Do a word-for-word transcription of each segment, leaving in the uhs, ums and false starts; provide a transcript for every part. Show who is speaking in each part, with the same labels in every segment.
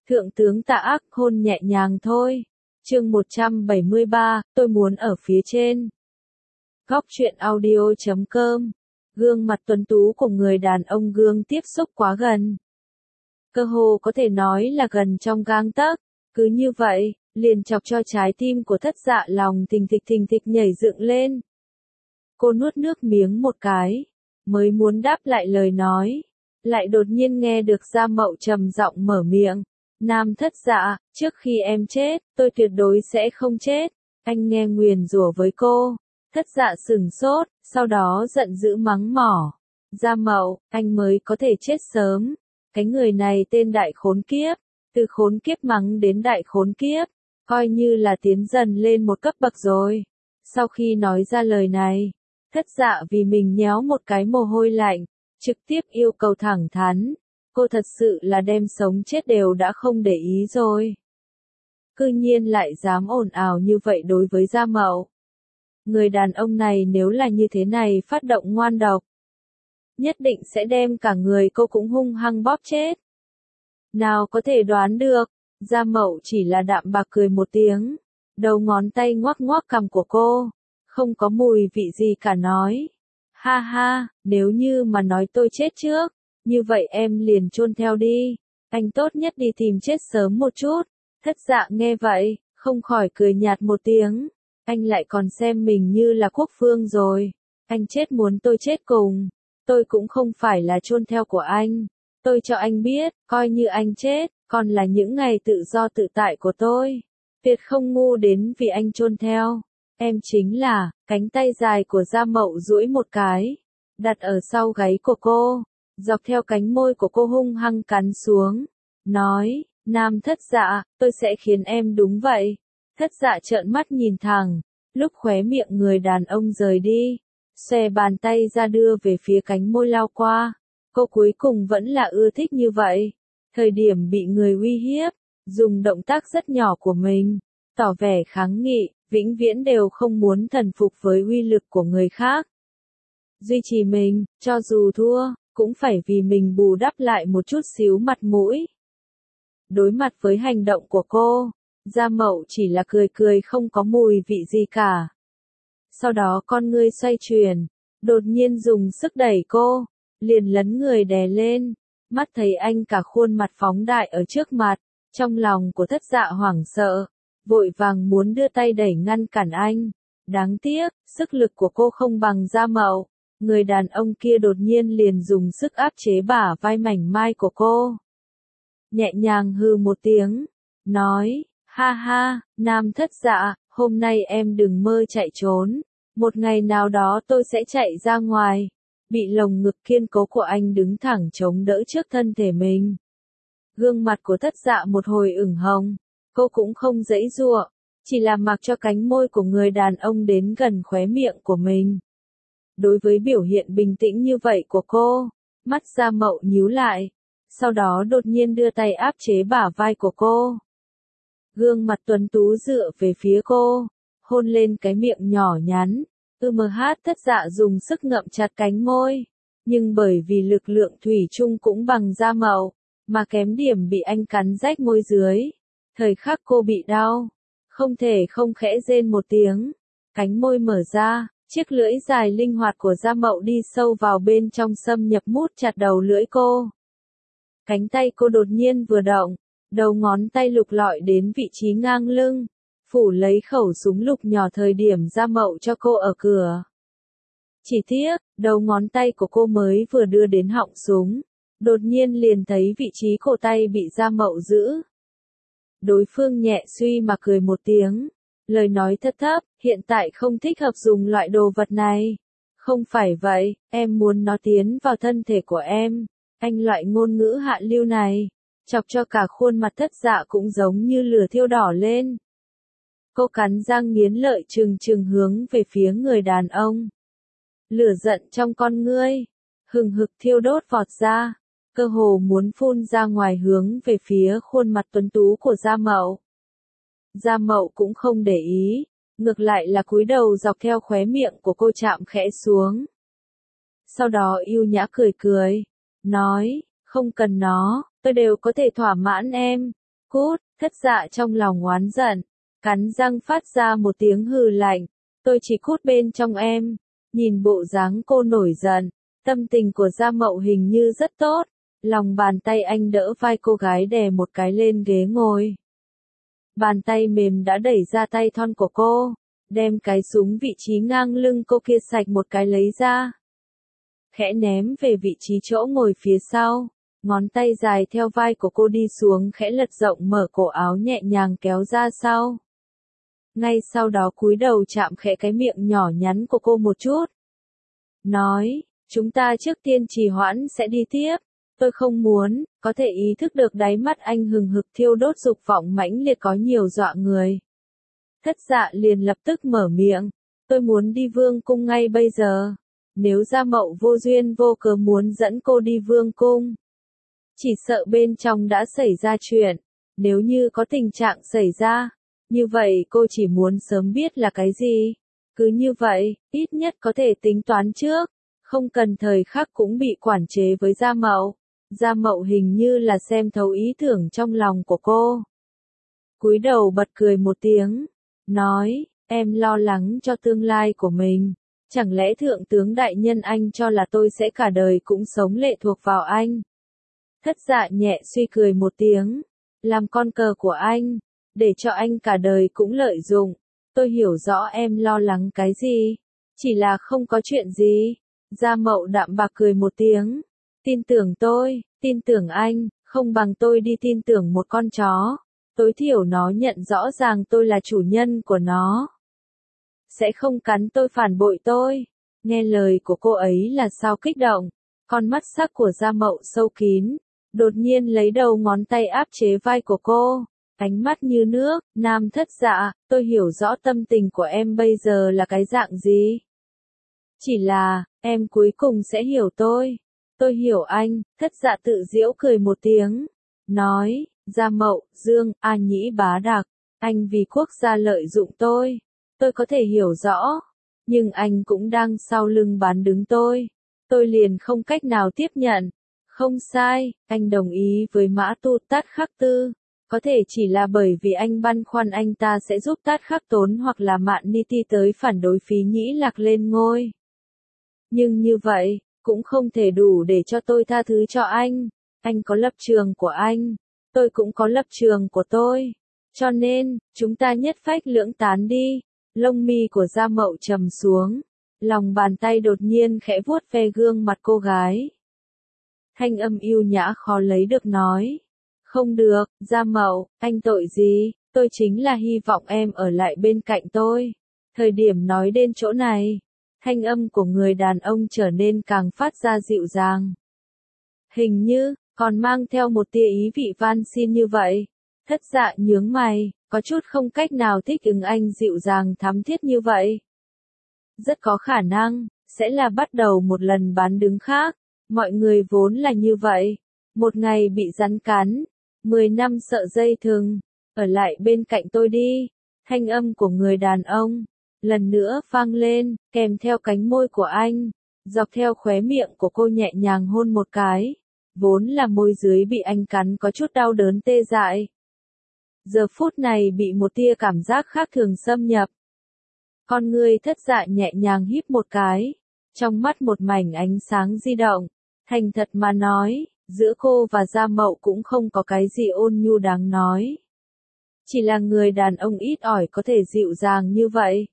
Speaker 1: Thượng tướng Tạ Ác hôn nhẹ nhàng thôi. Chương một trăm bảy mươi ba, tôi muốn ở phía trên. Góc truyện audio chấm com. Gương mặt tuấn tú của người đàn ông gương tiếp xúc quá gần. Cơ hồ có thể nói là gần trong gang tấc. Cứ như vậy, liền chọc cho trái tim của Thất Dạ lòng thình thịch thình thịch nhảy dựng lên. Cô nuốt nước miếng một cái, mới muốn đáp lại lời nói, lại đột nhiên nghe được Gia Mậu trầm giọng mở miệng. Nam Thất Dạ, trước khi em chết, tôi tuyệt đối sẽ không chết. Anh nghe nguyền rủa với cô. Thất Dạ sửng sốt, sau đó giận dữ mắng mỏ. Gia Mậu, anh mới có thể chết sớm. Cái người này tên đại khốn kiếp. Từ khốn kiếp mắng đến đại khốn kiếp. Coi như là tiến dần lên một cấp bậc rồi. Sau khi nói ra lời này, Thất Dạ vì mình nhéo một cái mồ hôi lạnh, trực tiếp yêu cầu thẳng thắn. Cô thật sự là đem sống chết đều đã không để ý rồi. Cư nhiên lại dám ồn ào như vậy đối với Gia Mậu. Người đàn ông này nếu là như thế này phát động ngoan độc, nhất định sẽ đem cả người cô cũng hung hăng bóp chết. Nào có thể đoán được, Gia Mậu chỉ là đạm bạc cười một tiếng, đầu ngón tay ngoắc ngoắc cằm của cô, không có mùi vị gì cả nói. Ha ha, nếu như mà nói tôi chết trước, như vậy em liền chôn theo đi, anh tốt nhất đi tìm chết sớm một chút. Thất Dạ nghe vậy, không khỏi cười nhạt một tiếng, anh lại còn xem mình như là quốc vương rồi, anh chết muốn tôi chết cùng, tôi cũng không phải là chôn theo của anh, tôi cho anh biết, coi như anh chết, còn là những ngày tự do tự tại của tôi, tuyệt không ngu đến vì anh chôn theo. Em chính là, cánh tay dài của Gia Mậu duỗi một cái, đặt ở sau gáy của cô, dọc theo cánh môi của cô hung hăng cắn xuống, nói, Nam Thất Dạ, tôi sẽ khiến em đúng vậy. Thất Dạ trợn mắt nhìn thẳng, lúc khóe miệng người đàn ông rời đi, xòe bàn tay ra đưa về phía cánh môi lao qua, cô cuối cùng vẫn là ưa thích như vậy. Thời điểm bị người uy hiếp, dùng động tác rất nhỏ của mình, tỏ vẻ kháng nghị, vĩnh viễn đều không muốn thần phục với uy lực của người khác. Duy trì mình, cho dù thua, cũng phải vì mình bù đắp lại một chút xíu mặt mũi. Đối mặt với hành động của cô, Gia Mậu chỉ là cười cười không có mùi vị gì cả. Sau đó con ngươi xoay chuyển, đột nhiên dùng sức đẩy cô, liền lấn người đè lên, mắt thấy anh cả khuôn mặt phóng đại ở trước mặt, trong lòng của Thất Dạ hoảng sợ, vội vàng muốn đưa tay đẩy ngăn cản anh. Đáng tiếc, sức lực của cô không bằng Gia Mậu, người đàn ông kia đột nhiên liền dùng sức áp chế bả vai mảnh mai của cô. Nhẹ nhàng hừ một tiếng, nói, ha ha, Nam Thất Dạ, hôm nay em đừng mơ chạy trốn, một ngày nào đó tôi sẽ chạy ra ngoài. Bị lồng ngực kiên cố của anh đứng thẳng chống đỡ trước thân thể mình. Gương mặt của Thất Dạ một hồi ửng hồng, cô cũng không giãy giụa, chỉ là mặc cho cánh môi của người đàn ông đến gần khóe miệng của mình. Đối với biểu hiện bình tĩnh như vậy của cô, mắt Gia Mậu nhíu lại, sau đó đột nhiên đưa tay áp chế bả vai của cô. Gương mặt tuấn tú dựa về phía cô, hôn lên cái miệng nhỏ nhắn. ư em hát Thất Dạ dùng sức ngậm chặt cánh môi, nhưng bởi vì lực lượng thủy chung cũng bằng Gia Mậu, mà kém điểm bị anh cắn rách môi dưới. Thời khắc cô bị đau, không thể không khẽ rên một tiếng, cánh môi mở ra, chiếc lưỡi dài linh hoạt của Gia Mậu đi sâu vào bên trong xâm nhập mút chặt đầu lưỡi cô. Cánh tay cô đột nhiên vừa động, đầu ngón tay lục lọi đến vị trí ngang lưng, phủ lấy khẩu súng lục nhỏ thời điểm Gia Mậu cho cô ở cửa. Chỉ tiếc, đầu ngón tay của cô mới vừa đưa đến họng súng, đột nhiên liền thấy vị trí cổ tay bị Gia Mậu giữ. Đối phương nhẹ suy mà cười một tiếng, lời nói thấp thấp, hiện tại không thích hợp dùng loại đồ vật này. Không phải vậy, em muốn nó tiến vào thân thể của em. Anh loại ngôn ngữ hạ lưu này, chọc cho cả khuôn mặt Thất Dạ cũng giống như lửa thiêu đỏ lên. Cô cắn răng nghiến lợi trừng trừng hướng về phía người đàn ông. Lửa giận trong con ngươi, hừng hực thiêu đốt vọt ra, cơ hồ muốn phun ra ngoài hướng về phía khuôn mặt tuấn tú của Gia Mậu. Gia Mậu cũng không để ý, ngược lại là cúi đầu dọc theo khóe miệng của cô chạm khẽ xuống. Sau đó yêu nhã cười cười, nói, không cần nó, tôi đều có thể thỏa mãn em. Cút, thất dạ trong lòng oán giận, cắn răng phát ra một tiếng hừ lạnh, tôi chỉ cút bên trong em. Nhìn bộ dáng cô nổi giận, tâm tình của Gia Mậu hình như rất tốt, lòng bàn tay anh đỡ vai cô gái đè một cái lên ghế ngồi. Bàn tay mềm đã đẩy ra tay thon của cô, đem cái súng vị trí ngang lưng cô kia sạch một cái lấy ra. Khẽ ném về vị trí chỗ ngồi phía sau, ngón tay dài theo vai của cô đi xuống khẽ lật rộng mở cổ áo nhẹ nhàng kéo ra sau. Ngay sau đó cúi đầu chạm khẽ cái miệng nhỏ nhắn của cô một chút. Nói, chúng ta trước tiên trì hoãn sẽ đi tiếp. Tôi không muốn, có thể ý thức được đáy mắt anh hừng hực thiêu đốt dục vọng mãnh liệt có nhiều dọa người. Thất dạ liền lập tức mở miệng, tôi muốn đi vương cung ngay bây giờ. Nếu Gia Mậu vô duyên vô cớ muốn dẫn cô đi vương cung, chỉ sợ bên trong đã xảy ra chuyện. Nếu như có tình trạng xảy ra, như vậy cô chỉ muốn sớm biết là cái gì. Cứ như vậy, ít nhất có thể tính toán trước, không cần thời khắc cũng bị quản chế với Gia Mậu. Gia Mậu hình như là xem thấu ý tưởng trong lòng của cô. Cúi đầu bật cười một tiếng, nói, em lo lắng cho tương lai của mình. Chẳng lẽ thượng tướng đại nhân anh cho là tôi sẽ cả đời cũng sống lệ thuộc vào anh? Thất dạ nhẹ suy cười một tiếng, làm con cờ của anh, để cho anh cả đời cũng lợi dụng. Tôi hiểu rõ em lo lắng cái gì, chỉ là không có chuyện gì. Gia Mậu đạm bạc cười một tiếng, tin tưởng tôi, tin tưởng anh, không bằng tôi đi tin tưởng một con chó. Tối thiểu nó nhận rõ ràng tôi là chủ nhân của nó, sẽ không cắn tôi phản bội tôi. Nghe lời của cô ấy là sao kích động, con mắt sắc của Gia Mậu sâu kín, đột nhiên lấy đầu ngón tay áp chế vai của cô, ánh mắt như nước. Nam thất dạ, tôi hiểu rõ tâm tình của em bây giờ là cái dạng gì. Chỉ là, em cuối cùng sẽ hiểu tôi. Tôi hiểu anh. Thất dạ tự giễu cười một tiếng, nói, Gia Mậu, Dương, A Nhĩ bá đặc, anh vì quốc gia lợi dụng tôi. Tôi có thể hiểu rõ, nhưng anh cũng đang sau lưng bán đứng tôi. Tôi liền không cách nào tiếp nhận. Không sai, anh đồng ý với Mã Tu Tát Khắc Tư. Có thể chỉ là bởi vì anh băn khoăn anh ta sẽ giúp Tát Khắc Tốn hoặc là Mạn Ni Ti tới phản đối Phí Nhĩ Lạc lên ngôi. Nhưng như vậy, cũng không thể đủ để cho tôi tha thứ cho anh. Anh có lập trường của anh, tôi cũng có lập trường của tôi. Cho nên, chúng ta nhất phách lưỡng tán đi. Lông mi của Gia Mậu trầm xuống, lòng bàn tay đột nhiên khẽ vuốt ve gương mặt cô gái. Thanh âm yêu nhã khó lấy được nói, không được, Gia Mậu, anh tội gì, tôi chính là hy vọng em ở lại bên cạnh tôi. Thời điểm nói đến chỗ này, thanh âm của người đàn ông trở nên càng phát ra dịu dàng. Hình như, còn mang theo một tia ý vị van xin như vậy. Thất dạ nhướng mày, có chút không cách nào thích ứng anh dịu dàng thắm thiết như vậy. Rất có khả năng, sẽ là bắt đầu một lần bán đứng khác. Mọi người vốn là như vậy. Một ngày bị rắn cắn, mười năm sợ dây thừng. Ở lại bên cạnh tôi đi. Thanh âm của người đàn ông lần nữa vang lên, kèm theo cánh môi của anh, dọc theo khóe miệng của cô nhẹ nhàng hôn một cái. Vốn là môi dưới bị anh cắn có chút đau đớn tê dại. Giờ phút này bị một tia cảm giác khác thường xâm nhập. Con người thất dạ nhẹ nhàng híp một cái, trong mắt một mảnh ánh sáng di động. Thành thật mà nói, giữa cô và Gia Mậu cũng không có cái gì ôn nhu đáng nói. Chỉ là người đàn ông ít ỏi có thể dịu dàng như vậy.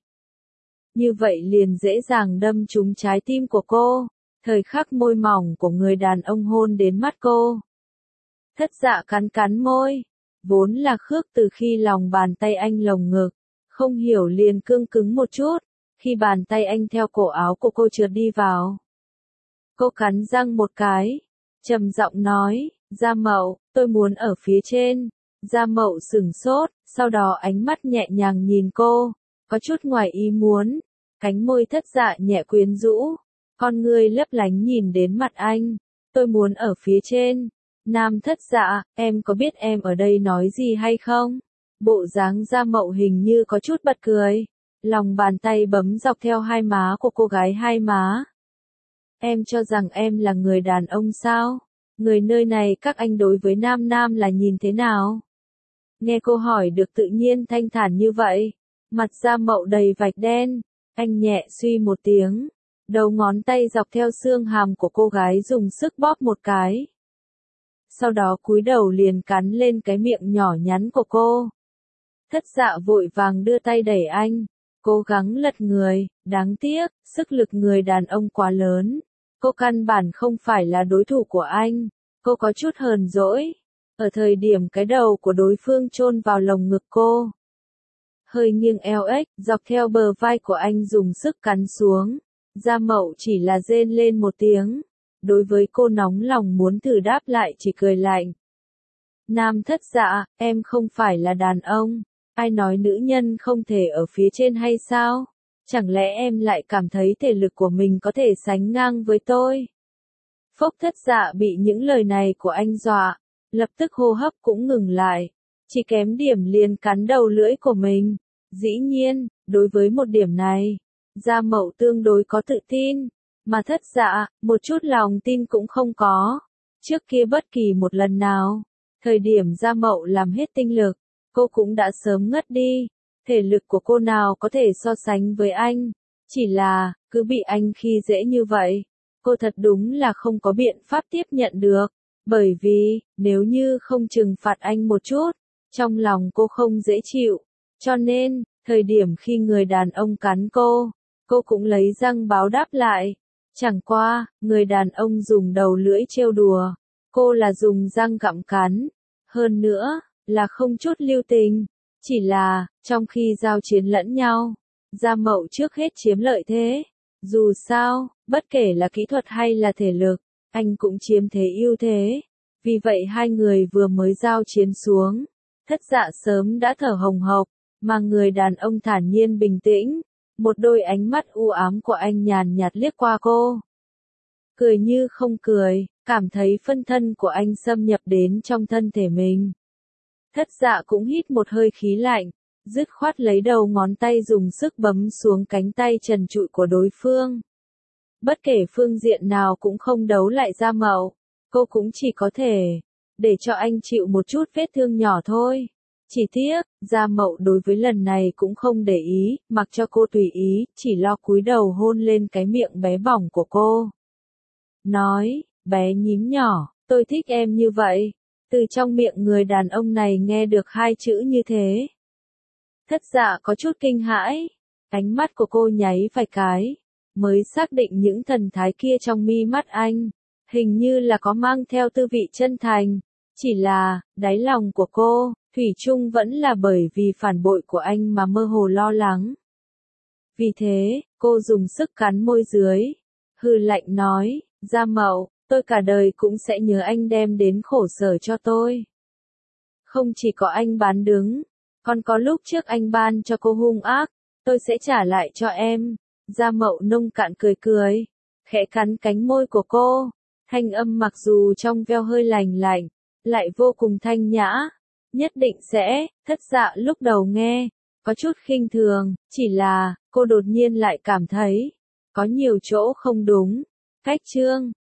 Speaker 1: Như vậy liền dễ dàng đâm trúng trái tim của cô. Thời khắc môi mỏng của người đàn ông hôn đến mắt cô. Thất dạ cắn cắn môi. Vốn là khước từ khi lòng bàn tay anh lồng ngực. Không hiểu liền cương cứng một chút. Khi bàn tay anh theo cổ áo của cô trượt đi vào. Cô cắn răng một cái. Trầm giọng nói, Gia Mậu, tôi muốn ở phía trên. Gia Mậu sửng sốt, sau đó ánh mắt nhẹ nhàng nhìn cô. Có chút ngoài ý muốn. Cánh môi thất dạ nhẹ quyến rũ. Con ngươi lấp lánh nhìn đến mặt anh. Tôi muốn ở phía trên. Nam thất dạ, em có biết em ở đây nói gì hay không? Bộ dáng Gia Mậu hình như có chút bật cười. Lòng bàn tay bấm dọc theo hai má của cô gái hai má. Em cho rằng em là người đàn ông sao? Người nơi này các anh đối với nam nam là nhìn thế nào? Nghe cô hỏi được tự nhiên thanh thản như vậy, mặt Gia Mậu đầy vạch đen, anh nhẹ suy một tiếng, đầu ngón tay dọc theo xương hàm của cô gái dùng sức bóp một cái. Sau đó cúi đầu liền cắn lên cái miệng nhỏ nhắn của cô. Thất Dạ vội vàng đưa tay đẩy anh, cố gắng lật người, đáng tiếc, sức lực người đàn ông quá lớn. Cô căn bản không phải là đối thủ của anh, cô có chút hờn dỗi. Ở thời điểm cái đầu của đối phương chôn vào lồng ngực cô, hơi nghiêng eo ếch, dọc theo bờ vai của anh dùng sức cắn xuống. Gia Mậu chỉ là rên lên một tiếng. Đối với cô nóng lòng muốn thử đáp lại chỉ cười lạnh. Nam Thất Dạ, em không phải là đàn ông. Ai nói nữ nhân không thể ở phía trên hay sao? Chẳng lẽ em lại cảm thấy thể lực của mình có thể sánh ngang với tôi? Phốc Thất Dạ bị những lời này của anh dọa, lập tức hô hấp cũng ngừng lại. Chỉ kém điểm liền cắn đầu lưỡi của mình. Dĩ nhiên, đối với một điểm này, Gia Mậu tương đối có tự tin, mà Thất Dạ, một chút lòng tin cũng không có. Trước kia bất kỳ một lần nào, thời điểm Gia Mậu làm hết tinh lực, cô cũng đã sớm ngất đi. Thể lực của cô nào có thể so sánh với anh, chỉ là, cứ bị anh khi dễ như vậy, cô thật đúng là không có biện pháp tiếp nhận được. Bởi vì, nếu như không trừng phạt anh một chút, trong lòng cô không dễ chịu. Cho nên, thời điểm khi người đàn ông cắn cô, cô cũng lấy răng báo đáp lại. Chẳng qua, người đàn ông dùng đầu lưỡi trêu đùa, cô là dùng răng gặm cắn. Hơn nữa, là không chút lưu tình. Chỉ là, trong khi giao chiến lẫn nhau, Gia Mậu trước hết chiếm lợi thế. Dù sao, bất kể là kỹ thuật hay là thể lực, anh cũng chiếm thế ưu thế. Vì vậy hai người vừa mới giao chiến xuống, Thất Dạ sớm đã thở hồng hộc, mà người đàn ông thản nhiên bình tĩnh. Một đôi ánh mắt u ám của anh nhàn nhạt liếc qua cô. Cười như không cười, cảm thấy phân thân của anh xâm nhập đến trong thân thể mình. Thất Dạ cũng hít một hơi khí lạnh, dứt khoát lấy đầu ngón tay dùng sức bấm xuống cánh tay trần trụi của đối phương. Bất kể phương diện nào cũng không đấu lại Gia Mậu, cô cũng chỉ có thể để cho anh chịu một chút vết thương nhỏ thôi. Chỉ tiếc, Gia Mậu đối với lần này cũng không để ý, mặc cho cô tùy ý, chỉ lo cúi đầu hôn lên cái miệng bé bỏng của cô. Nói, bé nhím nhỏ, tôi thích em như vậy. Từ trong miệng người đàn ông này nghe được hai chữ như thế. Thất Dạ có chút kinh hãi, ánh mắt của cô nháy vài cái, mới xác định những thần thái kia trong mi mắt anh, hình như là có mang theo tư vị chân thành. Chỉ là, đáy lòng của cô, thủy chung vẫn là bởi vì phản bội của anh mà mơ hồ lo lắng. Vì thế, cô dùng sức cắn môi dưới, hừ lạnh nói, Gia Mậu, tôi cả đời cũng sẽ nhớ anh đem đến khổ sở cho tôi. Không chỉ có anh bán đứng, còn có lúc trước anh ban cho cô hung ác, tôi sẽ trả lại cho em. Gia Mậu nông cạn cười cười, khẽ cắn cánh môi của cô, thanh âm mặc dù trong veo hơi lành lạnh, lại vô cùng thanh nhã. Nhất định sẽ, Thất Dạ lúc đầu nghe, có chút khinh thường, chỉ là, cô đột nhiên lại cảm thấy, có nhiều chỗ không đúng. Cách chương